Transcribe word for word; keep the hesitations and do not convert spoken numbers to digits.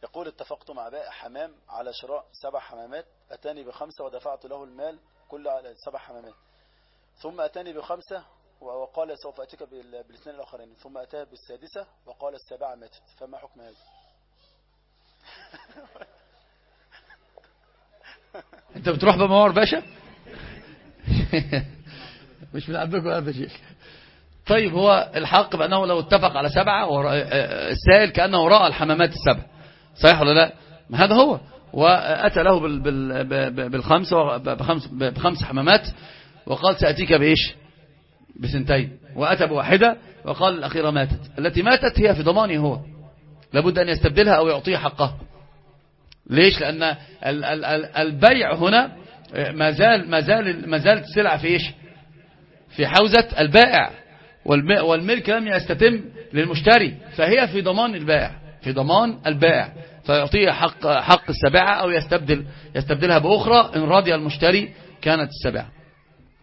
يقول اتفقت مع بائع حمام على شراء سبع حمامات، أتاني بخمسة ودفعت له المال كل على سبع حمامات، ثم أتاني بخمسة وقال سوف أتيك بالاثنين الآخرين، ثم أتاه بالسادسة وقال السابعة ماتت، فما حكم هذا؟ انت بتروح بموار باشا؟ مش من عندكم هذا شيء. طيب هو الحق بأنه لو اتفق على سبعة، السائل كأنه رأى الحمامات السبع، صحيح ولا لا؟ ما هذا هو، وأتى له بالخمس بخمس, بخمس حمامات وقال سأتيك بإيش؟ بسنتين، وأتى بواحدة وقال الأخيرة ماتت. التي ماتت هي في ضمانه هو، لابد أن يستبدلها أو يعطيها حقها. ليش؟ لأن البيع هنا ما زال ما زال ما زالت السلعة في إيش؟ في حوزة البائع، والملك لم يستتم للمشتري، فهي في ضمان البائع، في ضمان البائع، فيعطيها حق حق السبعة أو يستبدل يستبدلها بأخرى إن رضي المشتري كانت السبعة.